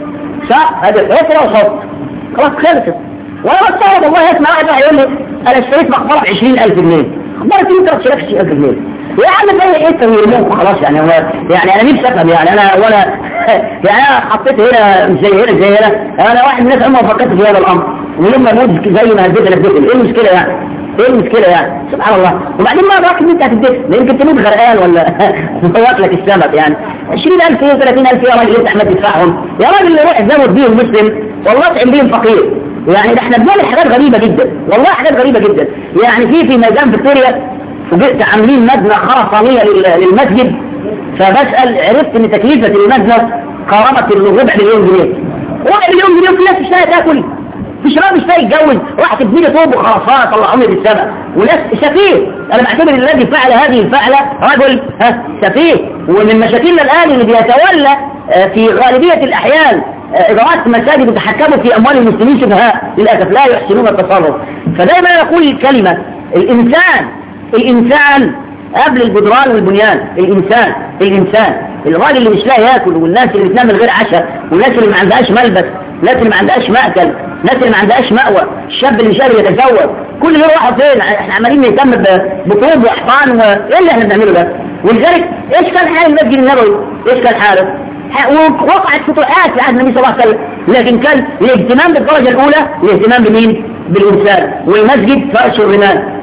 شق هذا حفرة وحط خلاص خلصت. وانا بستغرب والله اسمع واحد راح يقول لي انا اشتريت مقبرة ب عشرين ألف جنيه، مقبرة انت ما تشتريش عشرين ألف جنيه يا عم زي ايه تغييرموك خلاص. يعني هو يعني انا نفسي افهم، يعني انا ولا يعني انا حطيت هنا مش زي هنا زي هنا. انا واحد من الناس عمره فكرت في هذا الامر، ولما اموت زي ما هديت لبيت ايه المشكله يعني؟ ايه المشكله يعني؟ سبحان الله. وبعدين ما راك ان انت هتدفن، يمكن تموت غرقان ولا واكلك السمك. يعني عشرين ألف ايه وثلاثين ألف يا راجل انت احمد تدفعهم؟ يا راجل اللي روح زود بيهم مسلم والله اطعم بيهم فقير. يعني ده احنا بنعمل حاجات غريبه جدا والله، حاجات غريبه جدا. يعني في في ميدان فيكتوريا فوجئت عاملين مبنى خرسانيه للمسجد، فبسال عرفت ان تكلفه المبنى قاربت الربع مليون جنيه. ربع مليون جنيه في ناس مش لاقي تاكل، في شباب مش لاقي يتجوز، راح تبني لي طوب وخرسانه طلعهم لي بالسماء، وناس سفيه. انا بعتبر الذي فعل هذه الفعله رجل ها سفيه. ومن مشاكلنا الان اللي بيتولى في غالبيه الاحيان ادارات مساجد يتحكموا في اموال المسلمين شبهاء للاسف لا يحسنون التصرف. فدايما انا اقول الكلمه الانسان الانسان قبل الجدران والبنيان. الانسان الانسان الراجل اللي مش لاقي ياكل، والناس اللي بتنام من غير عشاء، والناس اللي ما عندهاش ملبس، الناس اللي ما عندهاش مأكل، الناس اللي ما عندهاش مأوى، الشاب اللي مش قادر يتزوج، كل دول راحوا فين؟ احنا عمالين نهتم بطوب واحصان وايه اللي احنا بنعمله ده؟ ولذلك ايش كان حال المسجد النبوي؟ ايش كان حاله؟ ووقعت فتوحات في عهد النبي صلى الله عليه وسلم، لكن كان الاهتمام بالدرجه الاولى الاهتمام بمين؟ بالانسان. والمسجد فرش الرمال،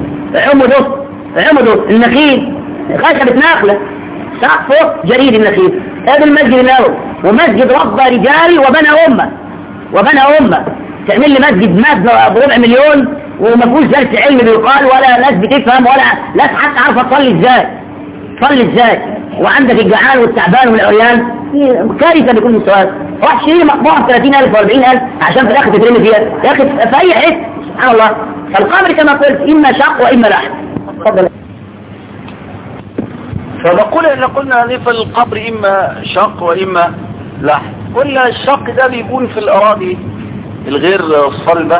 عمده عمده النخيل، خشبة ناخلة، سقفه جريد النخيل. هذا المسجد النبوي، ومسجد ربى رجال وبنى أمة وبنى أمة. تعمل لي مسجد مبنى بربع مليون وما فيهوش درس علم بيقال، ولا ناس بتفهم، ولا ناس حتى عارفة تصلي ازاي تصلي ازاي وعندك الجعان والتعبان والعريان، كارثة بكل مستوى. راح شيء مقبوعة ثلاثين ألف وأربعين ألف عشان في الآخر تترمي فيها يا أخي في أي حته. سبحان الله. فالقبر كما قلت إما شق وإما لحد. تفضل. فنقول إن قلنا نفى القبر إما شق وإما لحد. قلنا الشق ده بيكون في الأراضي الغير صلبة،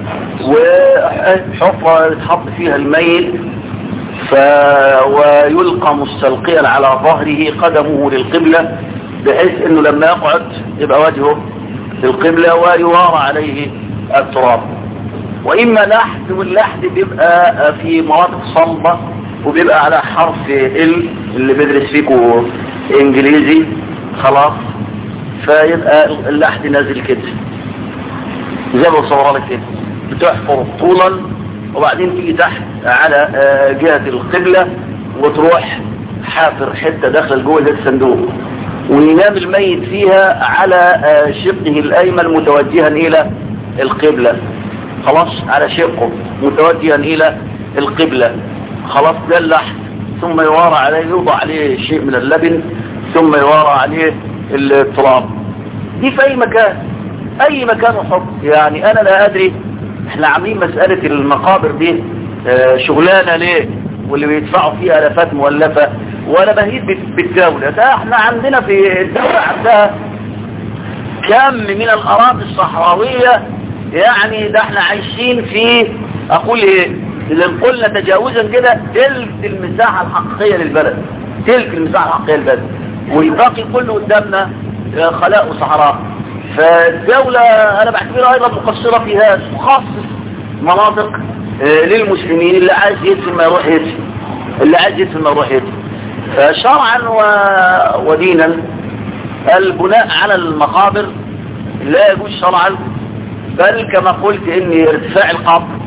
وحفرة يتحط فيها الميت ف... ويلقى مستلقيا على ظهره قدمه للقبلة، بحيث انه لما يقعد يبقى وجهه للقبلة ويوارى عليه التراب. واما لحد، واللحد بيبقى في مناطق صلبة وبيبقى على حرف ال اللي بيدرس فيكو انجليزي خلاص، فيبقى اللحد نازل كده زي ما بصورها لك كده، بتحفر طولا وبعدين تيجي تحت على جهة القبلة وتروح حافر حتة داخل جوه زي الصندوق، وينام الميت فيها على شقه الأيمن متوجها إلى القبلة خلاص، على شقه متوجها إلى القبلة خلاص. ده اللحد. ثم يوارى عليه، يوضع عليه شيء من اللبن، ثم يوارى عليه التراب. دي في أي مكان، أي مكان وحط. يعني أنا لا أدري احنا عاملين مسألة المقابر دي شغلانة ليه، واللي بيدفعوا فيها آلافات مؤلفة، وانا بهيد بالدولة. ده احنا عندنا في الدولة عندها كم من الأراضي الصحراوية، يعني ده احنا عايشين في اقول ايه اللي قلنا تجاوزا كده تلك المساحة الحقيقية للبلد، تلك المساحة الحقيقية للبلد، والباقي كله قدامنا خلاء وصحراء. فالدولة انا بعتبرها ايضا مقصرة فيها، تخصص مناطق للمسلمين، اللي عايز يدفن ما يروح يدفن، اللي عايز يدفن ما يروح يدفن. فشرعا ودينا البناء على المقابر لا يجوز شرعا، بل كما قلت ان ارتفاع القبر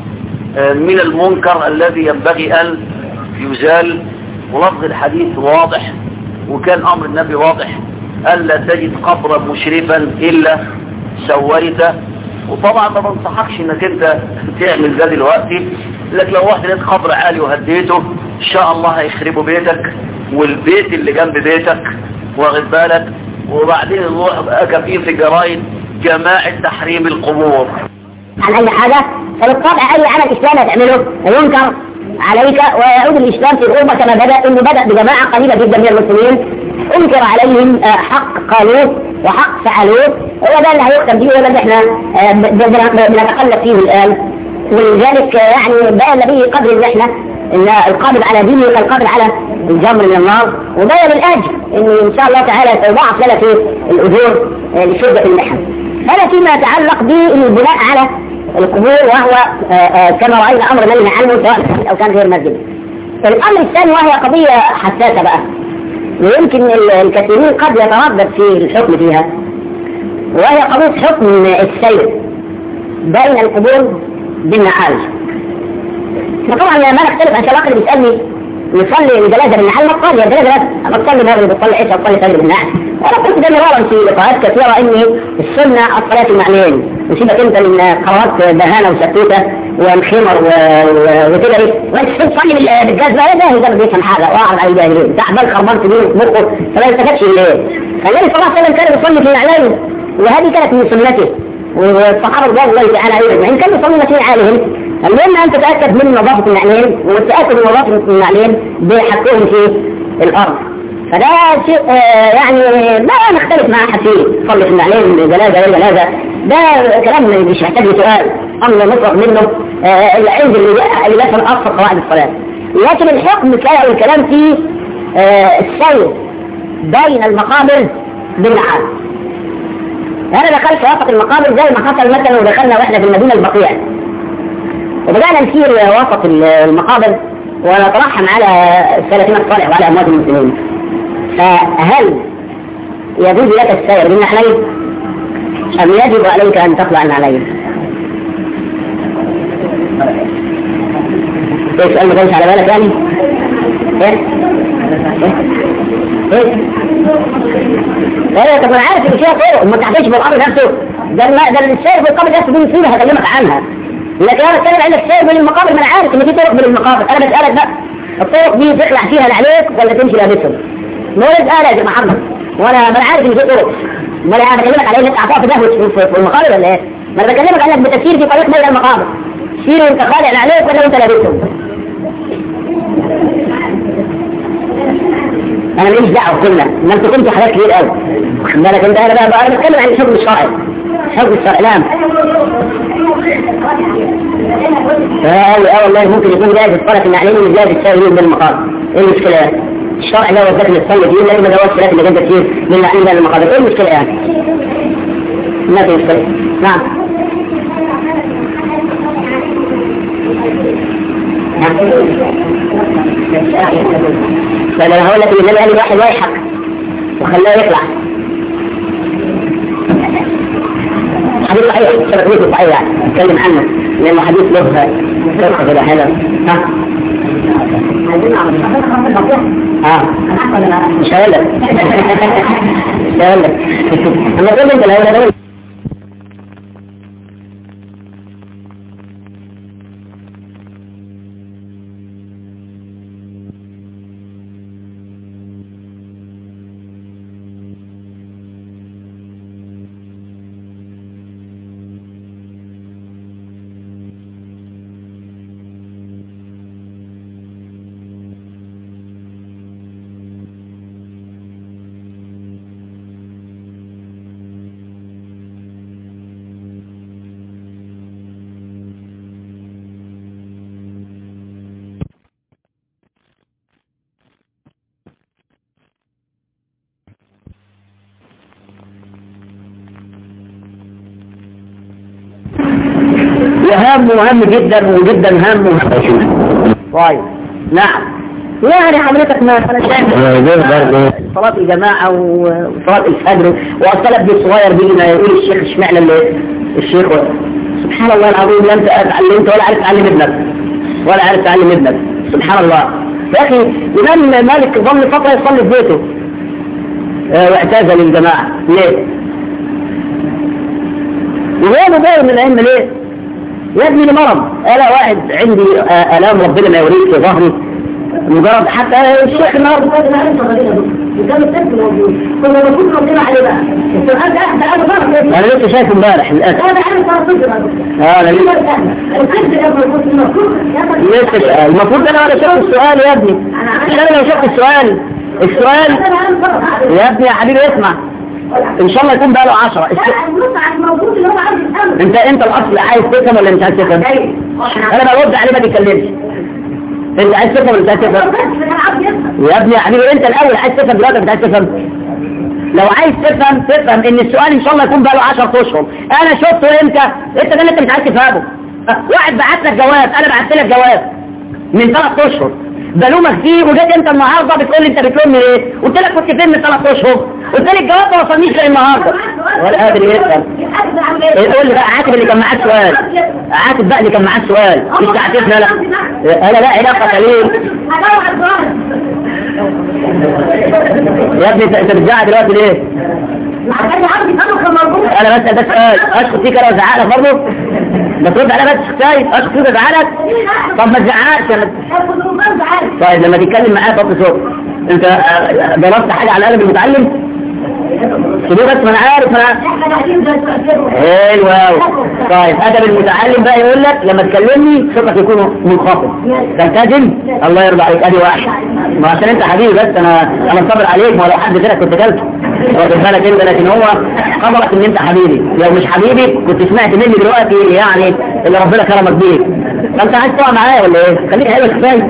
من المنكر الذي ينبغي أن يزال. ولفظ الحديث واضح، وكان أمر النبي واضح: ألا تجد قبرا مشرفا إلا سويته. وطبعا ما بنصحكش انك انت تعمل ده دلوقتي، لكن لو واحد لقيت قبر عالي وهديته ان شاء الله هيخربوا بيتك والبيت اللي جنب بيتك، واخد بالك. وبعدين نروح بقى كفيل في الجرايد جماعة تحريم القبور عن اي حاجة. فبالطبع اي عمل اسلامي تعمله ينكر عليك، ويعود الاسلام في الغربة كما بدأ، انه بدأ بجماعة قليلة جدا من المسلمين انكر عليهم حق قالوه وحق فعلوه، هو ده اللي هيختم فيه، وده اللي احنا بنتقلب فيه الان. ولذلك يعني بقى النبي قدر ان احنا ان القابض على دينه كالقابض على الجمر من النار، وبين الاجر ان ان شاء الله تعالى سيضاعف لنا في الاجور لشدة المحن. هذا فيما يتعلق بالبناء على القبور، وهو كما راينا امر منهي عنه سواء مسجد او كان غير مسجد. الامر الثاني وهي قضية حساسة بقى، ويمكن الكثيرين قد يتردد في الحكم فيها، وهي قضية حكم السير بين القبور بالنعال. فطبعا ما نختلف عن شباب اللي بيسألني يصلي الجنازة بالنعال، ما تصلي الجنازة بس، ما تصلي مغرب بتصلي عشاء بتصلي فجر بالنعال. وانا قلت ده مرارا في لقاءات كثيرة ان السنة الصلاة المعنيين، وسيبك انت من قرارات بهانة وشتوتة ومخمر وكده ايه، وانت تصلي بالجاز بقى ده ده بيفهم حاجة واعرض على الجاهلين تعبان خربان كبير في مخه فما يستفادش الليل. فالنبي صلى الله عليه وسلم كان يصلي في النعلين، وهذه كانت من سنته، والصحابة رضوان الله تعالى عليهم يعني كانوا يصلون في نعالهم. المهم ان تتأكد من نظافة النعلين، وتتأكد من نظافة النعلين بحطهم في الارض. فده شيء آه يعني ما نختلف مع احد فيه، صلي في النعلين جنازة ولا جنازة، ده كلام مش محتاج سؤال، امر مفرغ منه آه العلم اللي يفهم اصل قواعد الصلاة. لكن الحكم الكلام فيه آه السير بين المقابر بالنعال. انا دخلت وسط المقابر زي ما حصل مثلا ودخلنا واحنا في المدينة البقيع، وبدأنا نسير وسط المقابر ونترحم على السلفين الصالح وعلى أموات المسلمين. فهل يجوز لك السير بالنعلين أم يجب عليك أن تخلع النعلين؟ ايه سؤال ما كانش على بالك يعني؟ ايه؟ ايه؟ ايه طب انا عارف ان فيها طرق ما تعطيش بالقبر نفسه، ده ده السير بالقبر نفسه دي مصيبة هكلمك عنها. لكن انا اتكلم عن السير بين المقابر، ما انا عارف ان في طرق بين المقابر، انا بسألك بقى الطرق دي تخلع فيها عليك ولا تمشي لابسهم؟ ما هو يسأل يا محمد، وانا ما انا عارف ان في طرق، ما انا بكلمك على انك اعطاء تدهوش في المقابر ولا ايه؟ ما انا بكلمك عنك بتسير في طريق بين المقابر، سير وانت خالع عليك ولا وانت لابسهم. انا ماليش دعوه كلنا، ما انت كنت حاجات كتير قوي واخد بالك انت. انا بقى انا بتكلم عن الحكم الشرعي، حكم الشرعي. نعم اه اه والله ممكن يكون جاهز الصلاه النعلين ومش جاهز السائرين بالمقابر. ايه المشكله يعني؟ الشرع ده وزاك اللي تصلي فيه لان ما جواز صلاه اللي جنب كتير من النعلين بالمقابر. ايه المشكله يعني؟ ما في مشكله. نعم فانا هقول لك ان النبي قال واحد وايحك وخلاه يطلع. حديث صحيح شبكته صحيح يعني نتكلم عنه لانه حديث له قصه كده حلوه. ها اه مش هقول لك مش هقول لك اما تقول انت لو هام مهم جدا وجدا هام مهم. طيب نعم يعني حضرتك ما انا شايف صلاة الجماعة وصلاة الفجر والطلب دي الصغير دي ما يقول الشيخ اشمعنى اللي الشيخ سبحان الله العظيم، لا انت اتعلمت ولا عارف تعلم ابنك ولا عارف تعلم ابنك. سبحان الله يا اخي. الامام مالك ظل فتره يصلي في بيته اه واعتزل الجماعه. ليه؟ وهو مبين من العلم. ليه؟ يا ابني لمرض. انا واحد عندي الام ربنا ما يوريك في ظهري مجرد حتى الشيخ النهارده وكان الطفل موجود كنا المفروض ربنا عليه بقى. السؤال ده احنا انا بعرف انا لسه شايفه امبارح للاسف. انا عارف صار اه انا لسه لسه المفروض انا ولا شفت السؤال يا ابني. انا لو شفت السؤال السؤال يا ابني يا حبيبي اسمع ان شاء الله يكون بقى له عشرة. انت انت الاصل عايز تفهم ولا مش عايز تفهم؟ انا برد عليه ما بيتكلمش. انت عايز تفهم ولا مش عايز تفهم؟ يا ابني يا حبيبي انت الاول عايز تفهم دلوقتي مش عايز تفهم؟ لو عايز تفهم تفهم ان السؤال ان شاء الله يكون بقى له عشرة اشهر. انا شفته امتى؟ انت ده اللي انت مش عايز تفهمه. واحد بعت لك جواب، انا بعت لك جواب من ثلاث اشهر بلومك فيه، وجيت انت النهارده بتقول لي انت بتلومني ليه؟ قلت لك كنت فين من ثلاث اشهر؟ قلت لي الجواب ما وصلنيش غير النهارده. ولا قادر يفهم. قول لي بقى عاتب اللي كان معاك سؤال، عاتب بقى اللي كان معاك سؤال مش تعاتبني. انا انا لا علاقه ليه يا ابني؟ انت بتزعق دلوقتي ليه؟ انا بس ده سؤال اشخص فيك انا ازعق لك برضه؟ ما ترد عليا بس شخصاي اشخص فيك ازعق لك؟ طب ما تزعقش. طيب لما تتكلم معايا طب صوت. انت درست حاجه على قلب المتعلم؟ كده بس ما انا عارف. انا حلو. طيب ادب المتعلم بقى يقول لك لما تكلمني صوتك يكون منخفض تلتزم. الله يرضى عليك. ادي واحد ما عشان انت حبيبي بس انا انا مصبر عليك. ما لو حد غيرك كنت كلت واخد بالك انت، لكن هو قدرك ان انت حبيبي. لو مش حبيبي كنت سمعت مني دلوقتي يعني اللي ربنا كرمك بيه. فانت عايز تقع معايا ولا ايه؟ خليك حلو كفايه.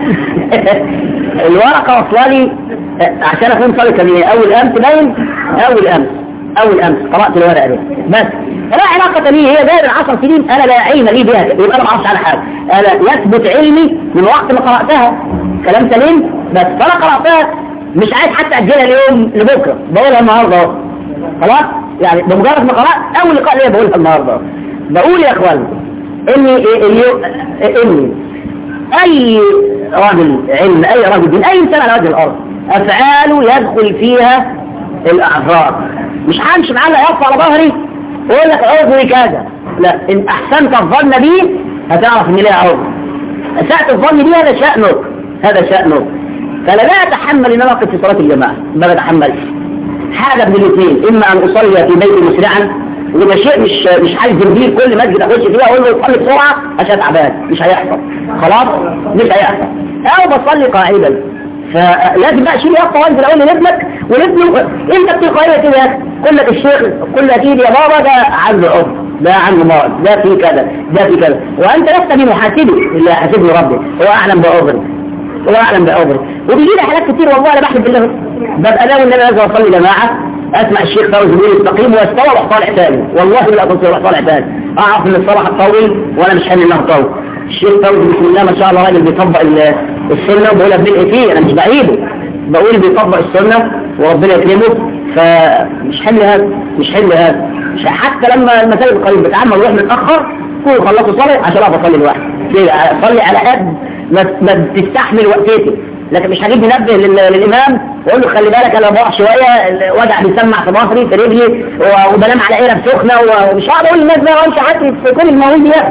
الورقه واصله لي عشان اكون صادق كبير. اول امس باين اول امس اول امس قرات الورقه دي بس لا علاقه لي. هي داير عشر سنين انا لا علم لي بها، يبقى انا ما اعرفش على حاجه. انا يثبت علمي من وقت ما قراتها. كلام سليم بس فانا قراتها مش عايز حتى اجلها اليوم لبكره، بقولها النهارده خلاص. يعني بمجرد ما قرات اول لقاء ليا بقولها النهارده. بقول يا اخوان اني اليوم اني اي راجل علم اي راجل دين اي انسان على وجه الارض افعاله يدخل فيها الاعذار. مش همشي معاه يقف على ظهري ويقول لك عذري كذا. لا، ان احسنت الظن بي هتعرف ان ليها عذر. اساءة الظن بي هذا شأنك هذا شأنك. فلا لا اتحمل ان اقف في صلاة الجماعة، ما بتحملش حاجة من الاثنين. اما ان اصلي في بيتي مسرعا، وده شيء مش مش عايز جنبيه كل مسجد اخش فيها اقول له صلي بسرعه عشان تعبان، مش هيحصل خلاص، مش هيحصل. او بصلي قاعدا. فلازم بقى شيل يقطع وانزل اقول لابنك ولابنه انت بتقرا كده يا اخي. كل لك الشيخ كل اكيد يا بابا ده عنده عذر، ده عنده مرض، ده في كذا، ده في كذا، وانت لست بمحاسبي اللي يحاسبني ربي، هو اعلم بعذري، هو اعلم بعذري. وبيجي لي حالات كتير والله انا بحلف بالله ببقى ناوي ان انا لازم اصلي جماعه، اسمع الشيخ فوزي بيقول استقيم واستوى واروح طالع تاني، والله لا كنت اروح طالع تاني، اعرف ان الصلاه هتطول وانا مش حامل انها تطول. الشيخ فوزي بسم الله ما شاء الله راجل بيطبق السنه وبقولها بنلقي فيه، انا مش بعيده، بقول بيطبق السنه وربنا يكرمه، فمش حمل هذا مش حمل هذا مش حتى لما المساجد القريب بتعمل وروح متاخر كل خلصوا صلاه عشان اعرف اصلي لوحدي كده، اصلي على قد ما تستحمل وقتي، لكن مش هجيب منبه للامام واقول له خلي بالك انا بقع شويه وجع بيسمع في ظهري في رجلي وبنام على قلب سخنه ومش هقعد اقول للناس بقى وامشي حتى في كل المواويل دي.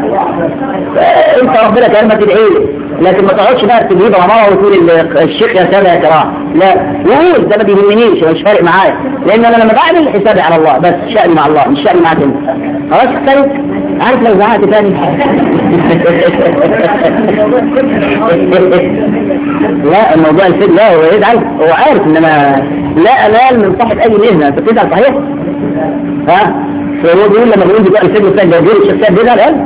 انت ربنا كرمك تدعي لي، لكن ما تقعدش بقى تجيب رمضان وتقول الشيخ يا ساده يا كرام، لا قول ده ما بيهمنيش مش فارق معايا، لان انا لما بعمل حسابي على الله بس، شأني مع الله مش شأني معاك انت. خلاص اختلف عارف لو زعقت تاني لا الموضوع الفيد لا هو يزعل، هو عارف انما لا انال من صاحب اي مهنه. انت بتزعل صحيح؟ ها؟ فهو بيقول لما بيقول بقى الفيد والفيد بيقول الشخصيات بيزعل قال؟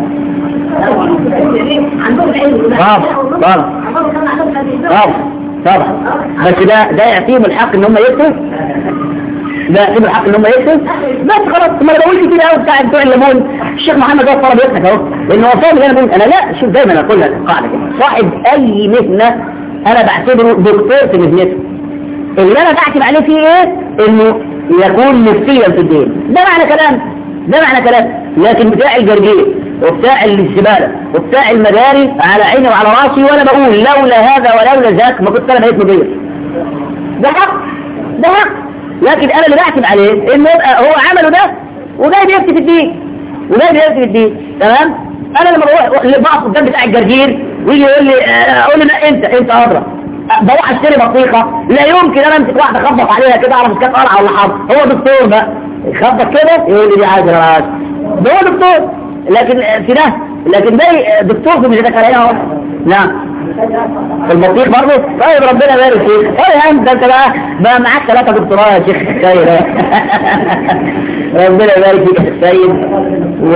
طبعا طبعا طبعا طبعا بس ده ده يعطيهم الحق ان هم يكتبوا، ده يعطيهم الحق ان هم يكتبوا بس خلاص. ما انا بقول كتير قوي بتاع بتوع الليمون الشيخ محمد ده طلب يضحك اهو لانه هو فاهم. انا انا لا شوف دايما اقول لك القاعده كده، صاحب اي مهنه انا بعتبره دكتور في مهنته، اللي انا بعتب عليه فيه ايه؟ انه يكون مفتيا في الدين، ده معنى كلام ده معنى كلام. لكن بتاع الجرجير وبتاع الزبالة وبتاع المداري على عيني وعلى راسي، وانا بقول لولا هذا ولولا ذاك ما كنت انا بقيت مدير. ده حق، ده حق. لكن انا اللي بعتب عليه انه هو عمله ده وجاي بيكتب الدين وجاي بيكتب الدين. تمام. انا لما بروح بقف قدام بتاع الجرجير ويجي يقول لي اقول له لا انت انت ادرى، بروح اشتري بطيخه لا يمكن انا امسك واحده اخبط عليها كده اعرف كانت قرعه ولا حرب. هو دكتور بقى يخبط كده يقول لي دي عايزه راس، ده هو دكتور. لكن في ده لكن ده دكتور في مجالك عليها. نعم في البطيخ برضه. طيب ربنا يبارك فيك. طيب انت انت بقى بقى معاك ثلاثه دكتوراه يا شيخ سيد. ربنا يبارك فيك يا شيخ سيد. و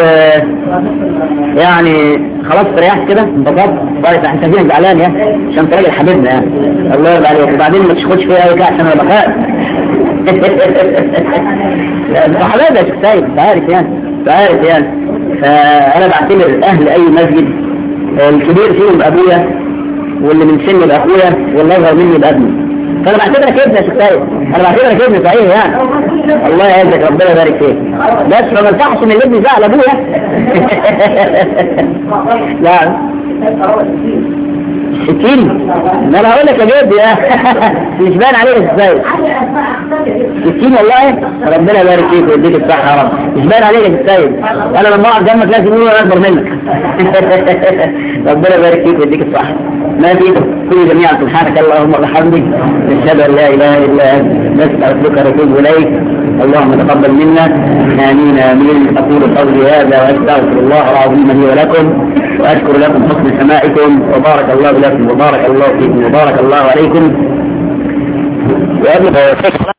يعني خلاص ريحت كده انبسطت. طيب احنا شايفينك زعلان يا عشان انت راجل حبيبنا يعني. الله يرضى عليك. وبعدين ما تشخدش فيها قوي كده عشان انا بخاف. حبايبي يا شيخ سيد انت عارف يعني انت عارف يعني. فانا بعتبر اهل اي مسجد الكبير فيهم ابويا واللي من سني باخويا واللي اصغر مني بابني. فانا بعتبرك ابني يا شيخ سيد. انا بعتبرك ابني صحيح يعني. الله يعزك ربنا يبارك فيك. بس ما ينفعش ان الابن يزعل ابويا. لا ستين ما انا هقول لك يا جدي مش باين عليك ازاي ستين والله. ربنا يبارك فيك ويديك الصحه يا رب. مش باين عليك يا سيد. انا لما اقعد جنبك لازم يقولوا انا اكبر منك. ربنا يبارك فيك ويديك الصحه. ما فيكم كل جميعا سبحانك اللهم وبحمدك نشهد ان لا اله الا انت نستغفرك ونتوب اليك. اللهم تقبل منا. امين امين. اقول قولي هذا واستغفر الله العظيم لي ولكم واشكر لكم حسن سماعكم وبارك الله لكم وبارك الله فيكم وبارك الله عليكم.